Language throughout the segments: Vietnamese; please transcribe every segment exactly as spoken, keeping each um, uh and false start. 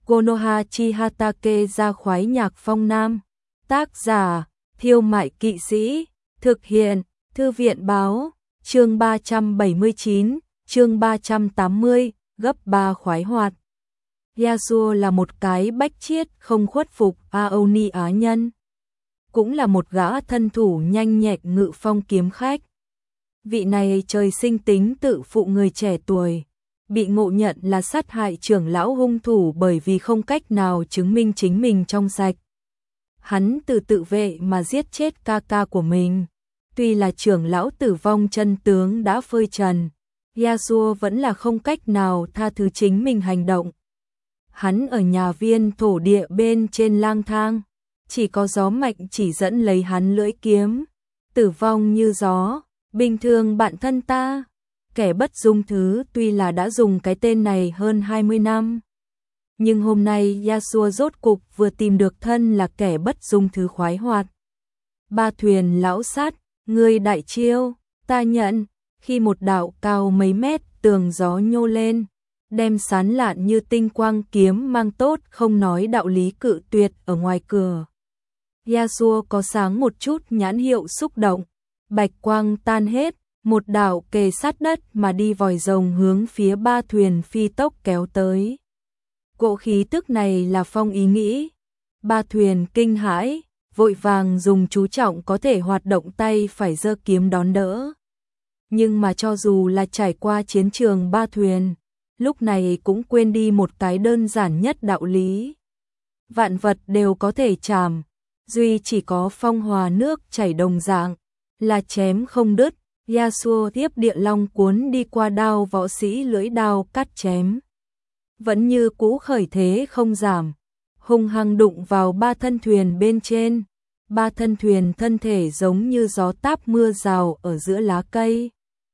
Konoha Chihatake ra khoái nhạc phong nam. Tác giả, Thiêu Mại Kỵ Sĩ. Thực hiện, Thư viện Báo. Chương ba trăm bảy mươi chín, chương ba trăm tám mươi, gấp ba khoái hoạt. Yasuo là một cái bách chiết không khuất phục Aoni á nhân. Cũng là một gã thân thủ nhanh nhẹn ngự phong kiếm khách. Vị này trời sinh tính tự phụ người trẻ tuổi, bị ngộ nhận là sát hại trưởng lão hung thủ bởi vì không cách nào chứng minh chính mình trong sạch. Hắn từ tự vệ mà giết chết ca ca của mình. Tuy là trưởng lão tử vong chân tướng đã phơi trần, Yasuo vẫn là không cách nào tha thứ chính mình hành động. Hắn ở nhà viên thổ địa bên trên lang thang, chỉ có gió mạnh chỉ dẫn lấy hắn lưỡi kiếm. Tử vong như gió, bình thường bạn thân ta. Kẻ bất dung thứ tuy là đã dùng cái tên này hơn hai mươi năm. Nhưng hôm nay Yasuo rốt cục vừa tìm được thân là kẻ bất dung thứ khoái hoạt. Ba thuyền lão sát, ngươi đại chiêu, ta nhận. Khi một đạo cao mấy mét tường gió nhô lên, đem sán lạn như tinh quang kiếm mang tốt không nói đạo lý cự tuyệt ở ngoài cửa. Yasuo có sáng một chút nhãn hiệu xúc động, bạch quang tan hết, một đạo kề sát đất mà đi vòi rồng hướng phía ba thuyền phi tốc kéo tới. Cỗ khí tức này là phong ý nghĩ. Ba thuyền kinh hãi, vội vàng dùng chú trọng có thể hoạt động tay phải giơ kiếm đón đỡ. Nhưng mà cho dù là trải qua chiến trường ba thuyền, lúc này cũng quên đi một cái đơn giản nhất đạo lý. Vạn vật đều có thể chạm, duy chỉ có phong hòa nước chảy đồng dạng, là chém không đứt. Yasuo tiếp địa long cuốn đi qua đao võ sĩ lưỡi đao cắt chém. Vẫn như cũ khởi thế không giảm, hung hăng đụng vào ba thân thuyền bên trên. Ba thân thuyền thân thể giống như gió táp mưa rào ở giữa lá cây,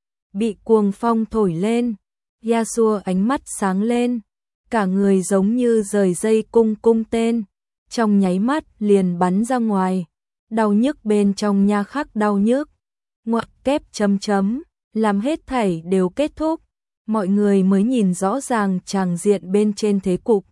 bị cuồng phong thổi lên. Yasuo ánh mắt sáng lên, cả người giống như rời dây cung cung tên, trong nháy mắt liền bắn ra ngoài. Đau nhức bên trong nha khắc đau nhức, ngoặc kép chấm chấm, làm hết thảy đều kết thúc, mọi người mới nhìn rõ ràng tràng diện bên trên thế cục.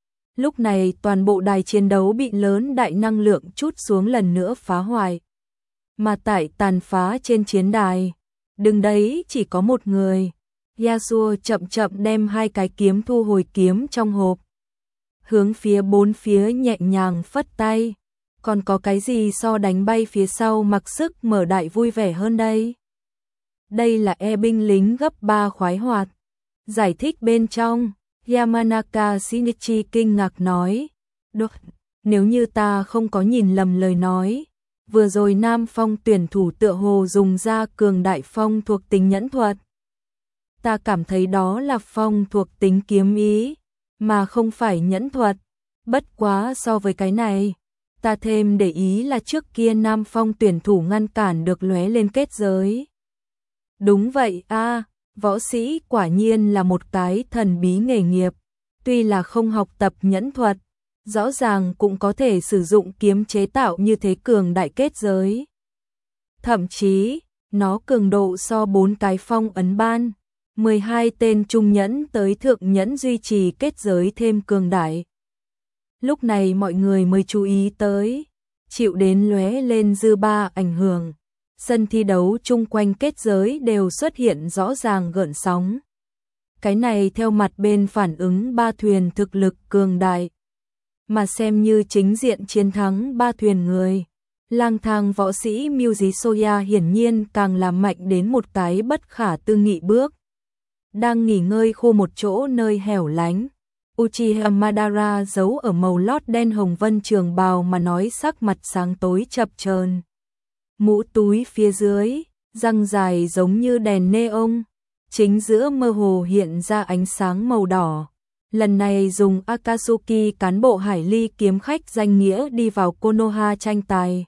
Lúc này toàn bộ đài chiến đấu bị lớn đại năng lượng chút xuống lần nữa phá hoại. Mà tại tàn phá trên chiến đài, đứng đấy chỉ có một người. Yasuo chậm chậm đem hai cái kiếm thu hồi kiếm trong hộp, hướng phía bốn phía nhẹ nhàng phất tay. Còn có cái gì so đánh bay phía sau mặc sức mở đại vui vẻ hơn đây? Đây là e binh lính gấp ba khoái hoạt. Giải thích bên trong, Yamanaka Shinichi kinh ngạc nói, được, nếu như ta không có nhìn lầm lời nói, vừa rồi Nam Phong tuyển thủ tựa hồ dùng ra cường đại phong thuộc tính nhẫn thuật. Ta cảm thấy đó là phong thuộc tính kiếm ý, mà không phải nhẫn thuật. Bất quá so với cái này, ta thêm để ý là trước kia Nam Phong tuyển thủ ngăn cản được lóe lên kết giới. Đúng vậy a, à, võ sĩ quả nhiên là một cái thần bí nghề nghiệp, tuy là không học tập nhẫn thuật, rõ ràng cũng có thể sử dụng kiếm chế tạo như thế cường đại kết giới. Thậm chí, nó cường độ so bốn cái phong ấn ban, mười hai tên trung nhẫn tới thượng nhẫn duy trì kết giới thêm cường đại. Lúc này mọi người mới chú ý tới, chịu đến lóe lên dư ba ảnh hưởng, sân thi đấu chung quanh kết giới đều xuất hiện rõ ràng gợn sóng. Cái này theo mặt bên phản ứng ba thuyền thực lực cường đại, mà xem như chính diện chiến thắng ba thuyền người. Lang thang võ sĩ Myuji Soya hiển nhiên càng làm mạnh đến một cái bất khả tư nghị bước. Đang nghỉ ngơi khô một chỗ nơi hẻo lánh, Uchiha Madara giấu ở màu lót đen hồng vân trường bào mà nói sắc mặt sáng tối chập chờn. Mũ túi phía dưới, răng dài giống như đèn neon, chính giữa mơ hồ hiện ra ánh sáng màu đỏ. Lần này dùng Akatsuki cán bộ hải ly kiếm khách danh nghĩa đi vào Konoha tranh tài.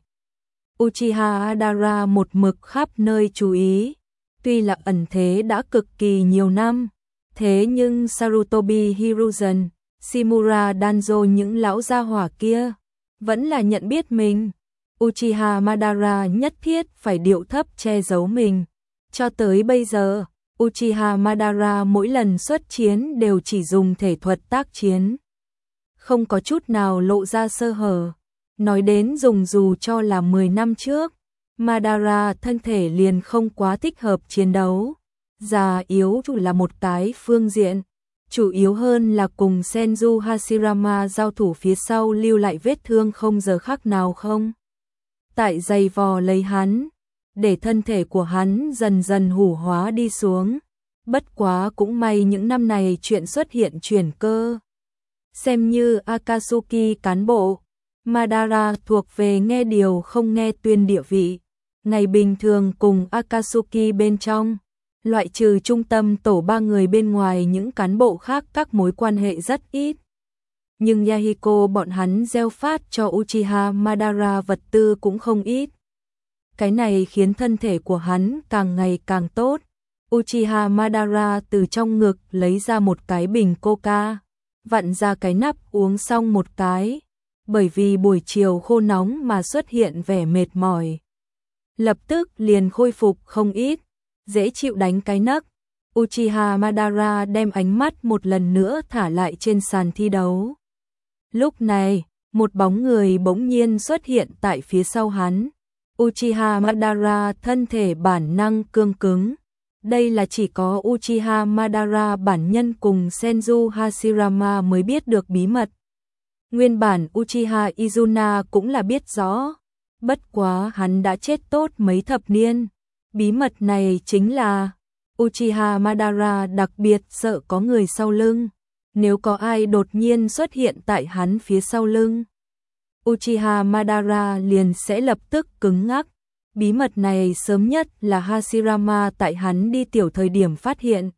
Uchiha Madara một mực khắp nơi chú ý, tuy là ẩn thế đã cực kỳ nhiều năm. Thế nhưng Sarutobi Hiruzen, Shimura Danzo những lão gia hỏa kia, vẫn là nhận biết mình. Uchiha Madara nhất thiết phải điệu thấp che giấu mình. Cho tới bây giờ, Uchiha Madara mỗi lần xuất chiến đều chỉ dùng thể thuật tác chiến. không có chút nào lộ ra sơ hở. Nói đến dùng dù cho là mười năm trước, Madara thân thể liền không quá thích hợp chiến đấu. Già yếu chủ là một cái phương diện, chủ yếu hơn là cùng Senju Hashirama giao thủ phía sau lưu lại vết thương không giờ khác nào không. Tại giày vò lấy hắn, để thân thể của hắn dần dần hủ hóa đi xuống. Bất quá cũng may những năm này chuyện xuất hiện chuyển cơ. Xem như Akatsuki cán bộ, Madara thuộc về nghe điều không nghe tuyên địa vị. Ngày bình thường cùng Akatsuki bên trong, loại trừ trung tâm tổ ba người bên ngoài những cán bộ khác các mối quan hệ rất ít. Nhưng Yahiko bọn hắn gieo phát cho Uchiha Madara vật tư cũng không ít. Cái này khiến thân thể của hắn càng ngày càng tốt. Uchiha Madara từ trong ngực lấy ra một cái bình coca, vặn ra cái nắp uống xong một cái, bởi vì buổi chiều khô nóng mà xuất hiện vẻ mệt mỏi. Lập tức liền khôi phục không ít, dễ chịu đánh cái nấc. Uchiha Madara đem ánh mắt một lần nữa thả lại trên sàn thi đấu. Lúc này, một bóng người bỗng nhiên xuất hiện tại phía sau hắn. Uchiha Madara thân thể bản năng cương cứng. Đây là chỉ có Uchiha Madara bản nhân cùng Senju Hashirama mới biết được bí mật. Nguyên bản Uchiha Izuna cũng là biết rõ. Bất quá hắn đã chết tốt mấy thập niên. Bí mật này chính là Uchiha Madara đặc biệt sợ có người sau lưng. Nếu có ai đột nhiên xuất hiện tại hắn phía sau lưng, Uchiha Madara liền sẽ lập tức cứng ngắc. Bí mật này sớm nhất là Hashirama tại hắn đi tiểu thời điểm phát hiện.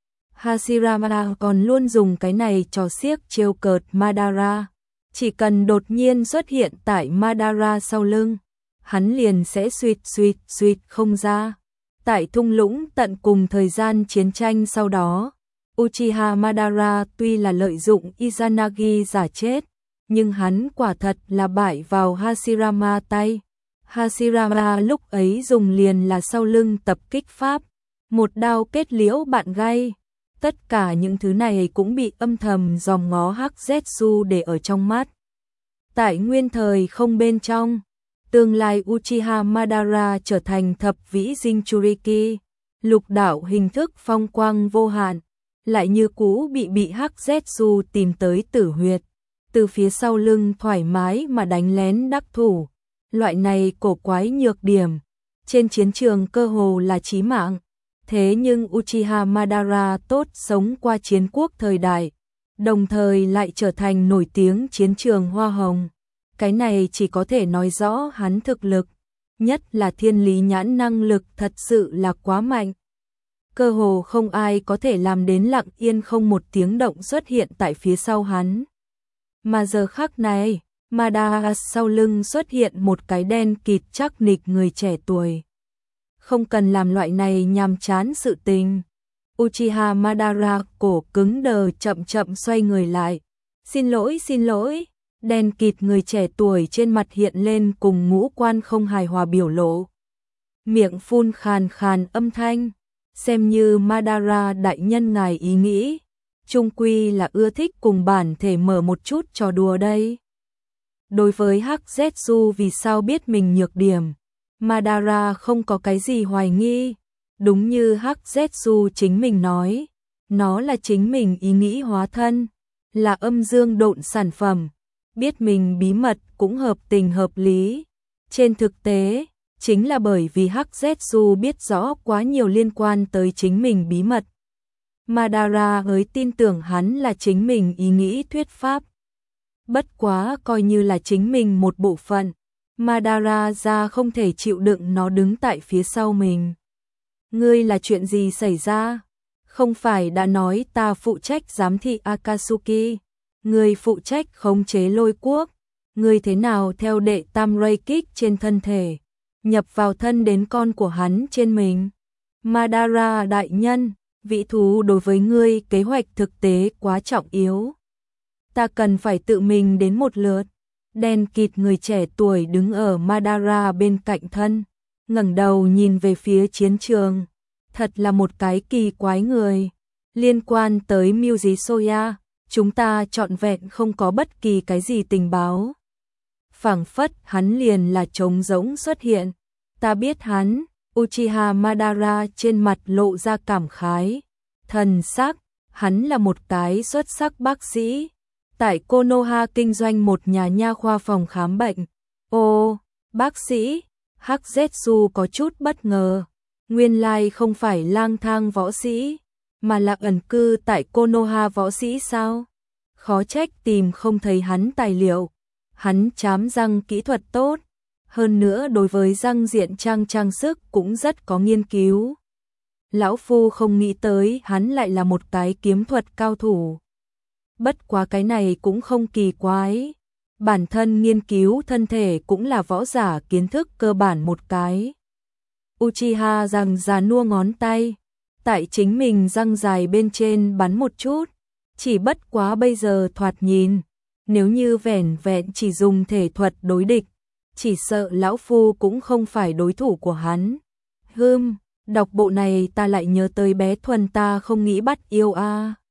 Hashirama còn luôn dùng cái này trò xiếc trêu cợt Madara. Chỉ cần đột nhiên xuất hiện tại Madara sau lưng, hắn liền sẽ suýt suýt suýt không ra. Tại thung lũng tận cùng thời gian chiến tranh sau đó, Uchiha Madara tuy là lợi dụng Izanagi giả chết, nhưng hắn quả thật là bại vào Hashirama tay. Hashirama lúc ấy dùng liền là sau lưng tập kích pháp, một đao kết liễu bạn gay. Tất cả những thứ này cũng bị âm thầm dòm ngó Hắc Zetsu để ở trong mắt. Tại nguyên thời không bên trong, tương lai Uchiha Madara trở thành thập vĩ Jinchuriki, lục đạo hình thức phong quang vô hạn, lại như cũ bị bị Hắc Zetsu tìm tới tử huyệt, từ phía sau lưng thoải mái mà đánh lén đắc thủ. Loại này cổ quái nhược điểm, trên chiến trường cơ hồ là chí mạng. Thế nhưng Uchiha Madara tốt sống qua chiến quốc thời đại, đồng thời lại trở thành nổi tiếng chiến trường hoa hồng. Cái này chỉ có thể nói rõ hắn thực lực, nhất là thiên lý nhãn năng lực thật sự là quá mạnh. Cơ hồ không ai có thể làm đến lặng yên không một tiếng động xuất hiện tại phía sau hắn. Mà giờ khắc này, Madara sau lưng xuất hiện một cái đen kịt chắc nịch người trẻ tuổi. Không cần làm loại này nhàm chán sự tình. Uchiha Madara cổ cứng đờ chậm chậm xoay người lại. Xin lỗi xin lỗi. Đen kịt người trẻ tuổi trên mặt hiện lên cùng ngũ quan không hài hòa biểu lộ. Miệng phun khàn khàn âm thanh. Xem như Madara đại nhân ngài ý nghĩ. Trung quy là ưa thích cùng bản thể mở một chút trò đùa đây. Đối với Hắc Zetsu vì sao biết mình nhược điểm, Madara không có cái gì hoài nghi. Đúng như Hắc Zetsu chính mình nói, nó là chính mình ý nghĩ hóa thân, là âm dương độn sản phẩm, biết mình bí mật cũng hợp tình hợp lý. Trên thực tế, chính là bởi vì Hắc Zetsu biết rõ quá nhiều liên quan tới chính mình bí mật. Madara mới tin tưởng hắn là chính mình ý nghĩ thuyết pháp. Bất quá coi như là chính mình một bộ phận, Madara ra không thể chịu đựng nó đứng tại phía sau mình. Ngươi là chuyện gì xảy ra? Không phải đã nói ta phụ trách giám thị Akatsuki, ngươi phụ trách khống chế lôi quốc, ngươi thế nào theo đệ tam ray kích trên thân thể, nhập vào thân đến con của hắn trên mình. Madara đại nhân, vị thú đối với ngươi kế hoạch thực tế quá trọng yếu. Ta cần phải tự mình đến một lượt. Đen kịt người trẻ tuổi đứng ở Madara bên cạnh thân, ngẩng đầu nhìn về phía chiến trường. Thật là một cái kỳ quái người. Liên quan tới Muji Soya, chúng ta trọn vẹn không có bất kỳ cái gì tình báo. Phảng phất hắn liền là trống rỗng xuất hiện. Ta biết hắn, Uchiha Madara trên mặt lộ ra cảm khái. Thần sắc, hắn là một cái xuất sắc bác sĩ. Tại Konoha kinh doanh một nhà nha khoa phòng khám bệnh. Ô, bác sĩ, Hắc Zetsu có chút bất ngờ. Nguyên lai không phải lang thang võ sĩ, mà là ẩn cư tại Konoha võ sĩ sao? Khó trách tìm không thấy hắn tài liệu. Hắn chám răng kỹ thuật tốt, hơn nữa đối với răng diện trang trang sức cũng rất có nghiên cứu. Lão Phu không nghĩ tới hắn lại là một cái kiếm thuật cao thủ. Bất quá cái này cũng không kỳ quái. Bản thân nghiên cứu thân thể cũng là võ giả kiến thức cơ bản một cái. Uchiha răng già nua ngón tay, tại chính mình răng dài bên trên bắn một chút. Chỉ bất quá bây giờ thoạt nhìn, nếu như vẻn vẹn chỉ dùng thể thuật đối địch, chỉ sợ lão Phu cũng không phải đối thủ của hắn. Hừm, đọc bộ này ta lại nhớ tới bé Thuần ta không nghĩ bắt yêu a.